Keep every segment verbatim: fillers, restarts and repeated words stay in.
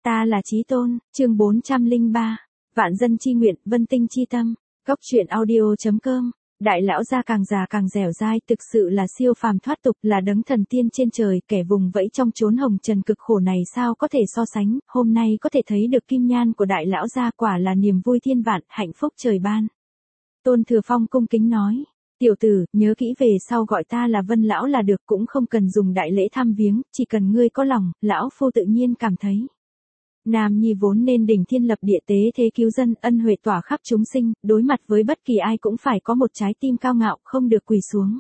Ta là Chí Tôn, chương bốn trăm lẻ ba. Vạn dân chi nguyện, vân tinh chi tâm. Góc truyện audio.com. Đại lão gia càng già càng dẻo dai, thực sự là siêu phàm thoát tục, là đấng thần tiên trên trời, kẻ vùng vẫy trong chốn hồng trần cực khổ này sao có thể so sánh. Hôm nay có thể thấy được kim nhan của đại lão gia, quả là niềm vui thiên vạn, hạnh phúc trời ban. Tôn Thừa Phong cung kính nói: Tiểu tử, nhớ kỹ về sau gọi ta là Vân lão là được, cũng không cần dùng đại lễ thăm viếng, chỉ cần ngươi có lòng, lão phu tự nhiên cảm thấy. Nam nhi vốn nên đỉnh thiên lập địa, tế thế cứu dân, ân huệ tỏa khắp chúng sinh, đối mặt với bất kỳ ai cũng phải có một trái tim cao ngạo, không được quỳ xuống.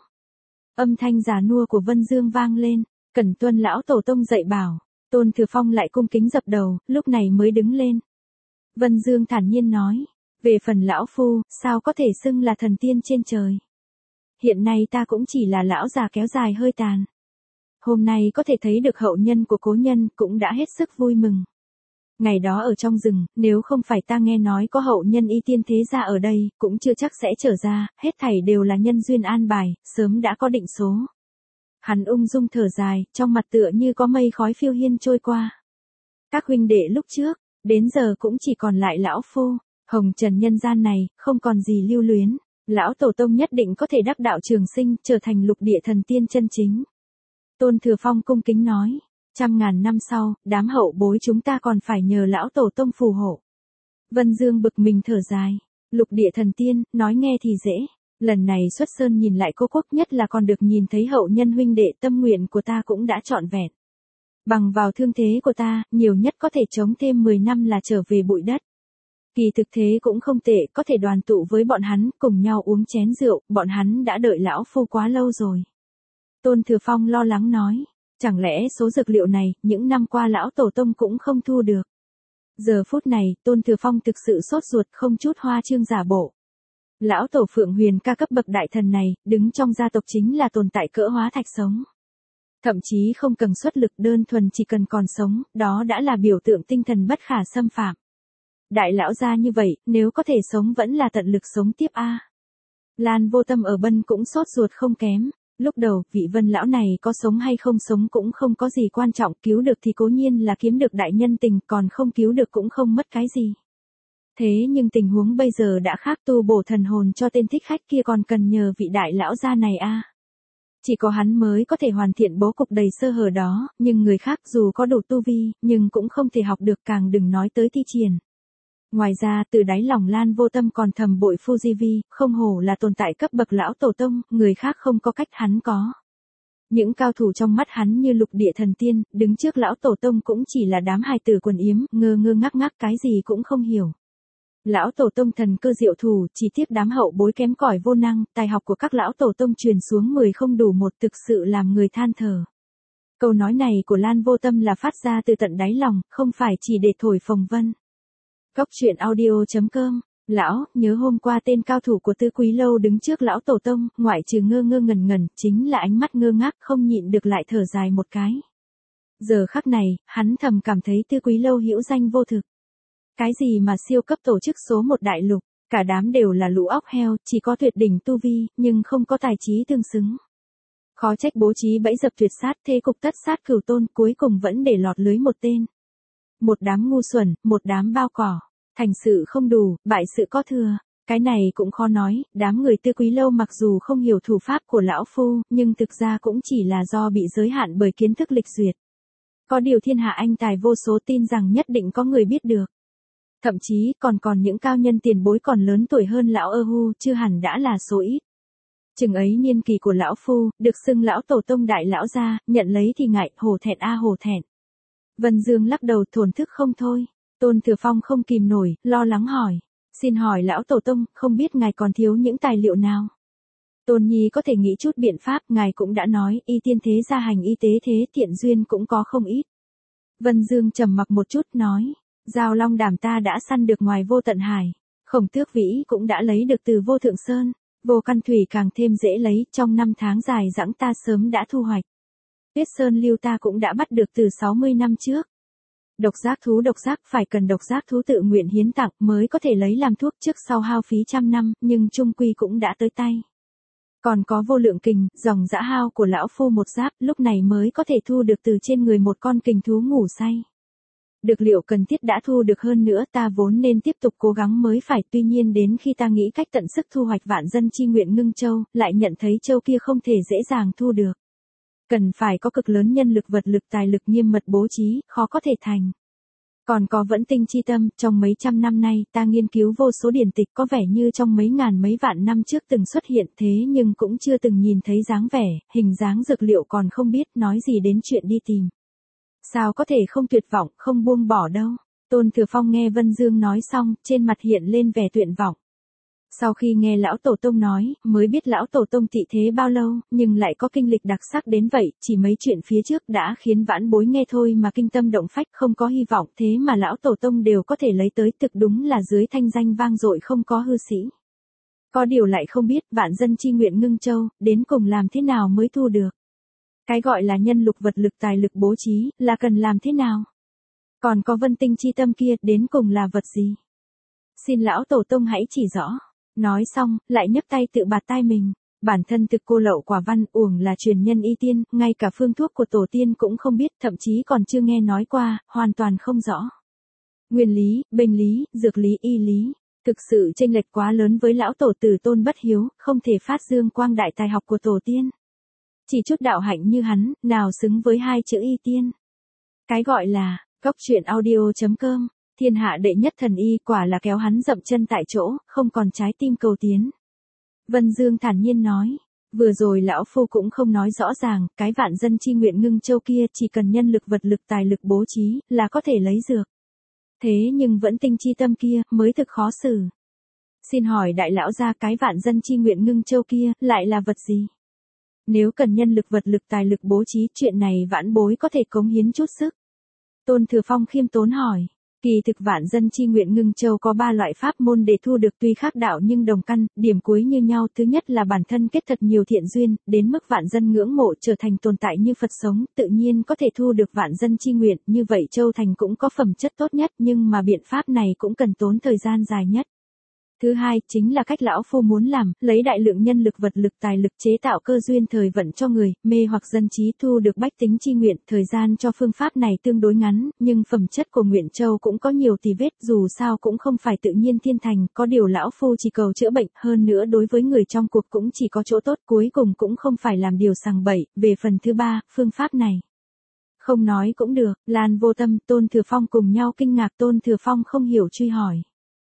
Âm thanh già nua của Vân Dương vang lên: Cẩn tuân lão tổ tông dạy bảo. Tôn Thừa Phong lại cung kính dập đầu, lúc này mới đứng lên. Vân Dương thản nhiên nói: Về phần lão phu, sao có thể xưng là thần tiên trên trời. Hiện nay ta cũng chỉ là lão già kéo dài hơi tàn. Hôm nay có thể thấy được hậu nhân của cố nhân, cũng đã hết sức vui mừng. Ngày đó ở trong rừng, nếu không phải ta nghe nói có hậu nhân y tiên thế gia ở đây, cũng chưa chắc sẽ trở ra, hết thảy đều là nhân duyên an bài, sớm đã có định số. Hắn ung dung thở dài, trong mặt tựa như có mây khói phiêu hiên trôi qua. Các huynh đệ lúc trước, đến giờ cũng chỉ còn lại lão phu, hồng trần nhân gian này, không còn gì lưu luyến. Lão tổ tông nhất định có thể đắc đạo trường sinh, trở thành lục địa thần tiên chân chính. Tôn Thừa Phong cung kính nói: Trăm ngàn năm sau, đám hậu bối chúng ta còn phải nhờ lão tổ tông phù hộ. Vân Dương bực mình thở dài: Lục địa thần tiên, nói nghe thì dễ. Lần này xuất sơn nhìn lại cô quốc, nhất là còn được nhìn thấy hậu nhân huynh đệ, tâm nguyện của ta cũng đã trọn vẹn. Bằng vào thương thế của ta, nhiều nhất có thể chống thêm mười năm là trở về bụi đất. Kỳ thực thế cũng không tệ, có thể đoàn tụ với bọn hắn, cùng nhau uống chén rượu, bọn hắn đã đợi lão phu quá lâu rồi. Tôn Thừa Phong lo lắng nói: Chẳng lẽ số dược liệu này, những năm qua lão tổ tông cũng không thu được. Giờ phút này, Tôn Thừa Phong thực sự sốt ruột, không chút hoa trương giả bộ. Lão tổ Phượng Huyền ca cấp bậc đại thần này, đứng trong gia tộc chính là tồn tại cỡ hóa thạch sống. Thậm chí không cần xuất lực, đơn thuần chỉ cần còn sống, đó đã là biểu tượng tinh thần bất khả xâm phạm. Đại lão gia như vậy, nếu có thể sống vẫn là tận lực sống tiếp a. Lan Vô Tâm ở Bân cũng sốt ruột không kém. Lúc đầu, vị Vân lão này có sống hay không sống cũng không có gì quan trọng, cứu được thì cố nhiên là kiếm được đại nhân tình, còn không cứu được cũng không mất cái gì. Thế nhưng tình huống bây giờ đã khác, tu bổ thần hồn cho tên thích khách kia còn cần nhờ vị đại lão gia này a. Chỉ có hắn mới có thể hoàn thiện bố cục đầy sơ hở đó, nhưng người khác dù có đủ tu vi, nhưng cũng không thể học được, càng đừng nói tới thi triển. Ngoài ra, từ đáy lòng Lan Vô Tâm còn thầm bội Fujivi, không hổ là tồn tại cấp bậc lão tổ tông, người khác không có cách hắn có. Những cao thủ trong mắt hắn như lục địa thần tiên, đứng trước lão tổ tông cũng chỉ là đám hài tử quần yếm, ngơ ngơ ngác ngác cái gì cũng không hiểu. Lão tổ tông thần cơ diệu thủ, chỉ tiếc đám hậu bối kém cỏi vô năng, tài học của các lão tổ tông truyền xuống mười không đủ một, thực sự làm người than thở. Câu nói này của Lan Vô Tâm là phát ra từ tận đáy lòng, không phải chỉ để thổi phồng vân. Góc truyện audio.com. Lão, nhớ hôm qua tên cao thủ của Tư Quý Lâu đứng trước lão tổ tông, ngoại trừ ngơ ngơ ngẩn ngẩn, chính là ánh mắt ngơ ngác, không nhịn được lại thở dài một cái. Giờ khắc này, hắn thầm cảm thấy Tư Quý Lâu hữu danh vô thực. Cái gì mà siêu cấp tổ chức số một đại lục, cả đám đều là lũ óc heo, chỉ có tuyệt đỉnh tu vi, nhưng không có tài trí tương xứng. Khó trách bố trí bẫy dập tuyệt sát, thế cục tất sát cửu tôn, cuối cùng vẫn để lọt lưới một tên. Một đám ngu xuẩn, một đám bao cỏ. Thành sự không đủ, bại sự có thừa. Cái này cũng khó nói, đám người Tư Quý Lâu mặc dù không hiểu thủ pháp của lão phu, nhưng thực ra cũng chỉ là do bị giới hạn bởi kiến thức lịch duyệt. Có điều thiên hạ anh tài vô số, tin rằng nhất định có người biết được. Thậm chí, còn còn những cao nhân tiền bối còn lớn tuổi hơn lão ơ hu, chưa hẳn đã là số ít. Chừng ấy niên kỳ của lão phu, được xưng lão tổ tông đại lão gia, nhận lấy thì ngại, hổ thẹn a hổ thẹn. Vân Dương lắc đầu thổn thức không thôi. Tôn Thừa Phong không kìm nổi, lo lắng hỏi: Xin hỏi lão tổ tông, không biết ngài còn thiếu những tài liệu nào? Tôn Nhi có thể nghĩ chút biện pháp, ngài cũng đã nói, y tiên thế gia hành y tế thế, thiện duyên cũng có không ít. Vân Dương trầm mặc một chút nói: Giao long đàm ta đã săn được ngoài vô tận hải, khổng tước vĩ cũng đã lấy được từ vô thượng sơn, vô căn thủy càng thêm dễ lấy, trong năm tháng dài dẳng ta sớm đã thu hoạch. Tuyết sơn lưu ta cũng đã bắt được từ sáu mươi năm trước. Độc giác thú độc giác phải cần độc giác thú tự nguyện hiến tặng mới có thể lấy làm thuốc, trước sau hao phí trăm năm, nhưng chung quy cũng đã tới tay. Còn có vô lượng kình, dòng dã hao của lão phu một giáp, lúc này mới có thể thu được từ trên người một con kình thú ngủ say. Được liệu cần thiết đã thu được hơn nữa ta vốn nên tiếp tục cố gắng mới phải, tuy nhiên đến khi ta nghĩ cách tận sức thu hoạch vạn dân chi nguyện ngưng châu, lại nhận thấy châu kia không thể dễ dàng thu được. Cần phải có cực lớn nhân lực vật lực tài lực nghiêm mật bố trí, khó có thể thành. Còn có vẫn tinh chi tâm, trong mấy trăm năm nay ta nghiên cứu vô số điển tịch có vẻ như trong mấy ngàn mấy vạn năm trước từng xuất hiện thế nhưng cũng chưa từng nhìn thấy dáng vẻ, hình dáng dược liệu còn không biết nói gì đến chuyện đi tìm. Sao có thể không tuyệt vọng, không buông bỏ đâu. Tôn Thừa Phong nghe Vân Dương nói xong, trên mặt hiện lên vẻ tuyệt vọng. Sau khi nghe lão tổ tông nói, mới biết lão tổ tông tị thế bao lâu, nhưng lại có kinh lịch đặc sắc đến vậy, chỉ mấy chuyện phía trước đã khiến vãn bối nghe thôi mà kinh tâm động phách, không có hy vọng, thế mà lão tổ tông đều có thể lấy tới, thực đúng là dưới thanh danh vang dội không có hư sĩ. Có điều lại không biết vạn dân chi nguyện ngưng châu, đến cùng làm thế nào mới thu được. Cái gọi là nhân lục vật lực tài lực bố trí, là cần làm thế nào? Còn có vân tinh chi tâm kia, đến cùng là vật gì? Xin lão tổ tông hãy chỉ rõ. Nói xong, lại nhấc tay tự bạt tai mình. Bản thân thực cô lậu quả văn uổng là truyền nhân y tiên, ngay cả phương thuốc của tổ tiên cũng không biết, thậm chí còn chưa nghe nói qua, hoàn toàn không rõ. Nguyên lý, bênh lý, dược lý, y lý, thực sự chênh lệch quá lớn với lão tổ tử Tôn bất hiếu, không thể phát dương quang đại tài học của tổ tiên. Chỉ chút đạo hạnh như hắn, nào xứng với hai chữ y tiên. Cái gọi là, cóc truyện audio chấm com, thiên hạ đệ nhất thần y quả là kéo hắn dậm chân tại chỗ, không còn trái tim cầu tiến. Vân Dương thản nhiên nói, vừa rồi lão phu cũng không nói rõ ràng, cái vạn dân chi nguyện ngưng châu kia chỉ cần nhân lực vật lực tài lực bố trí, là có thể lấy dược. Thế nhưng vẫn tinh chi tâm kia, mới thực khó xử. Xin hỏi đại lão gia cái vạn dân chi nguyện ngưng châu kia, lại là vật gì? Nếu cần nhân lực vật lực tài lực bố trí, chuyện này vãn bối có thể cống hiến chút sức. Tôn Thừa Phong khiêm tốn hỏi, kỳ thực vạn dân chi nguyện ngưng châu có ba loại pháp môn để thu được, tuy khác đạo nhưng đồng căn, điểm cuối như nhau. Thứ nhất là bản thân kết thật nhiều thiện duyên, đến mức vạn dân ngưỡng mộ trở thành tồn tại như Phật sống, tự nhiên có thể thu được vạn dân chi nguyện, như vậy châu thành cũng có phẩm chất tốt nhất, nhưng mà biện pháp này cũng cần tốn thời gian dài nhất. Thứ hai, chính là cách lão phu muốn làm, lấy đại lượng nhân lực vật lực tài lực chế tạo cơ duyên thời vận cho người, mê hoặc dân trí thu được bách tính chi nguyện. Thời gian cho phương pháp này tương đối ngắn, nhưng phẩm chất của Nguyện Châu cũng có nhiều tì vết, dù sao cũng không phải tự nhiên thiên thành, có điều lão phu chỉ cầu chữa bệnh, hơn nữa đối với người trong cuộc cũng chỉ có chỗ tốt, cuối cùng cũng không phải làm điều sằng bậy. Về phần thứ ba, phương pháp này không nói cũng được. Lan Vô Tâm, Tôn Thừa Phong cùng nhau kinh ngạc. Tôn Thừa Phong không hiểu truy hỏi,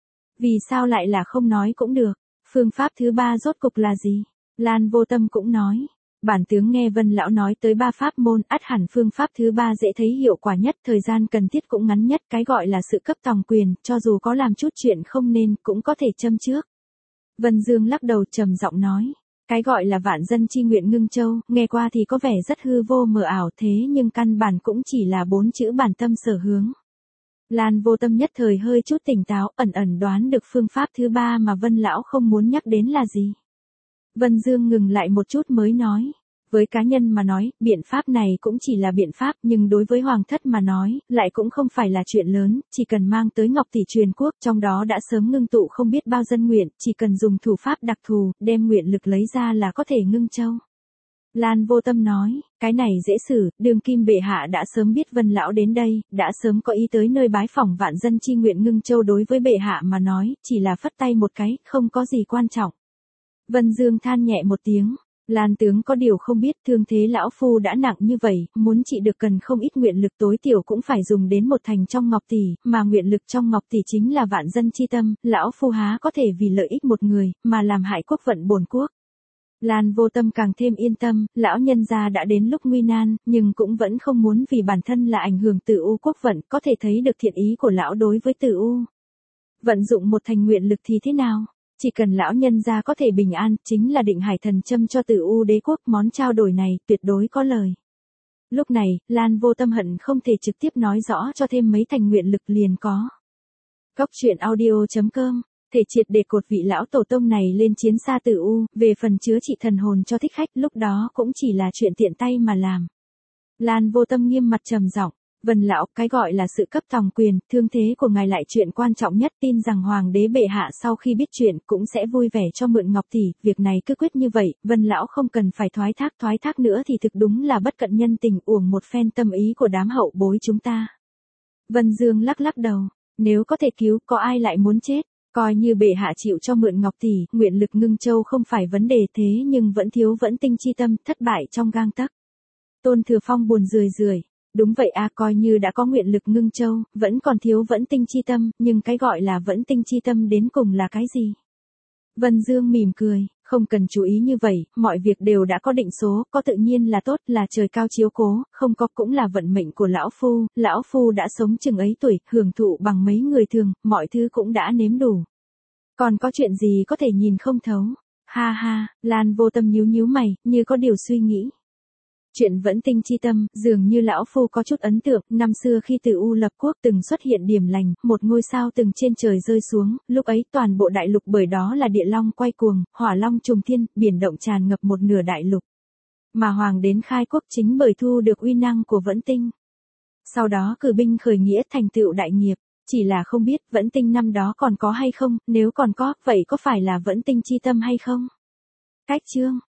vì sao lại là không nói cũng được? Phương pháp thứ ba rốt cục là gì? Lan Vô Tâm cũng nói, bản tướng nghe Vân lão nói tới ba pháp môn, ắt hẳn phương pháp thứ ba dễ thấy hiệu quả nhất, thời gian cần thiết cũng ngắn nhất, cái gọi là sự cấp tòng quyền, cho dù có làm chút chuyện không nên, cũng có thể châm trước. Vân Dương lắc đầu trầm giọng nói, cái gọi là vạn dân chi nguyện ngưng châu, nghe qua thì có vẻ rất hư vô mờ ảo, thế nhưng căn bản cũng chỉ là bốn chữ bản tâm sở hướng. Lan Vô Tâm nhất thời hơi chút tỉnh táo, ẩn ẩn đoán được phương pháp thứ ba mà Vân lão không muốn nhắc đến là gì. Vân Dương ngừng lại một chút mới nói, với cá nhân mà nói, biện pháp này cũng chỉ là biện pháp, nhưng đối với hoàng thất mà nói, lại cũng không phải là chuyện lớn, chỉ cần mang tới Ngọc Tỷ truyền quốc, trong đó đã sớm ngưng tụ không biết bao dân nguyện, chỉ cần dùng thủ pháp đặc thù, đem nguyện lực lấy ra là có thể ngưng châu. Lan Vô Tâm nói, cái này dễ xử, đương kim bệ hạ đã sớm biết Vân lão đến đây, đã sớm có ý tới nơi bái phỏng vạn dân chi nguyện ngưng châu, đối với bệ hạ mà nói, chỉ là phất tay một cái, không có gì quan trọng. Vân Dương than nhẹ một tiếng, Lan tướng có điều không biết, thương thế lão phu đã nặng như vậy, muốn trị được cần không ít nguyện lực, tối thiểu cũng phải dùng đến một thành trong Ngọc Tỷ, mà nguyện lực trong Ngọc Tỷ chính là vạn dân chi tâm, lão phu há có thể vì lợi ích một người, mà làm hại quốc vận bổn quốc. Lan Vô Tâm càng thêm yên tâm, lão nhân gia đã đến lúc nguy nan, nhưng cũng vẫn không muốn vì bản thân là ảnh hưởng Tử U quốc vận, có thể thấy được thiện ý của lão đối với Tử U. Vận dụng một thành nguyện lực thì thế nào? Chỉ cần lão nhân gia có thể bình an, chính là định hải thần châm cho Tử U đế quốc, món trao đổi này tuyệt đối có lời. Lúc này, Lan Vô Tâm hận không thể trực tiếp nói rõ cho thêm mấy thành nguyện lực liền có. Cóc truyện audio chấm com thể triệt để cột vị lão tổ tông này lên chiến xa Tử U, về phần chứa trị thần hồn cho thích khách, lúc đó cũng chỉ là chuyện tiện tay mà làm. Lan Vô Tâm nghiêm mặt trầm giọng, Vân lão, cái gọi là sự cấp tòng quyền, thương thế của ngài lại chuyện quan trọng nhất, tin rằng hoàng đế bệ hạ sau khi biết chuyện cũng sẽ vui vẻ cho mượn Ngọc Tỷ, việc này cứ quyết như vậy, Vân lão không cần phải thoái thác thoái thác nữa thì thực đúng là bất cận nhân tình, uổng một phen tâm ý của đám hậu bối chúng ta. Vân Dương lắc lắc đầu, nếu có thể cứu, có ai lại muốn chết, coi như bệ hạ chịu cho mượn ngọc tỷ, nguyện lực ngưng châu không phải vấn đề thế nhưng vẫn thiếu vẫn tinh chi tâm, thất bại trong gang tấc. Tôn Thừa Phong buồn rười rượi, đúng vậy à, coi như đã có nguyện lực ngưng châu, vẫn còn thiếu vẫn tinh chi tâm, nhưng cái gọi là vẫn tinh chi tâm đến cùng là cái gì? Vân Dương mỉm cười, không cần chú ý như vậy, mọi việc đều đã có định số, có tự nhiên là tốt, là trời cao chiếu cố, không có cũng là vận mệnh của lão phu, lão phu đã sống chừng ấy tuổi, hưởng thụ bằng mấy người thường, mọi thứ cũng đã nếm đủ. Còn có chuyện gì có thể nhìn không thấu? Ha ha, Lan Vô Tâm nhíu nhíu mày, như có điều suy nghĩ. Chuyện vẫn tinh chi tâm, dường như lão phu có chút ấn tượng, năm xưa khi từ U lập quốc từng xuất hiện điểm lành, một ngôi sao từng trên trời rơi xuống, lúc ấy toàn bộ đại lục bởi đó là địa long quay cuồng, hỏa long trùng thiên, biển động tràn ngập một nửa đại lục. Mà hoàng đến khai quốc chính bởi thu được uy năng của vẫn tinh. Sau đó cử binh khởi nghĩa thành tựu đại nghiệp, chỉ là không biết vẫn tinh năm đó còn có hay không, nếu còn có, vậy có phải là vẫn tinh chi tâm hay không? Cách chương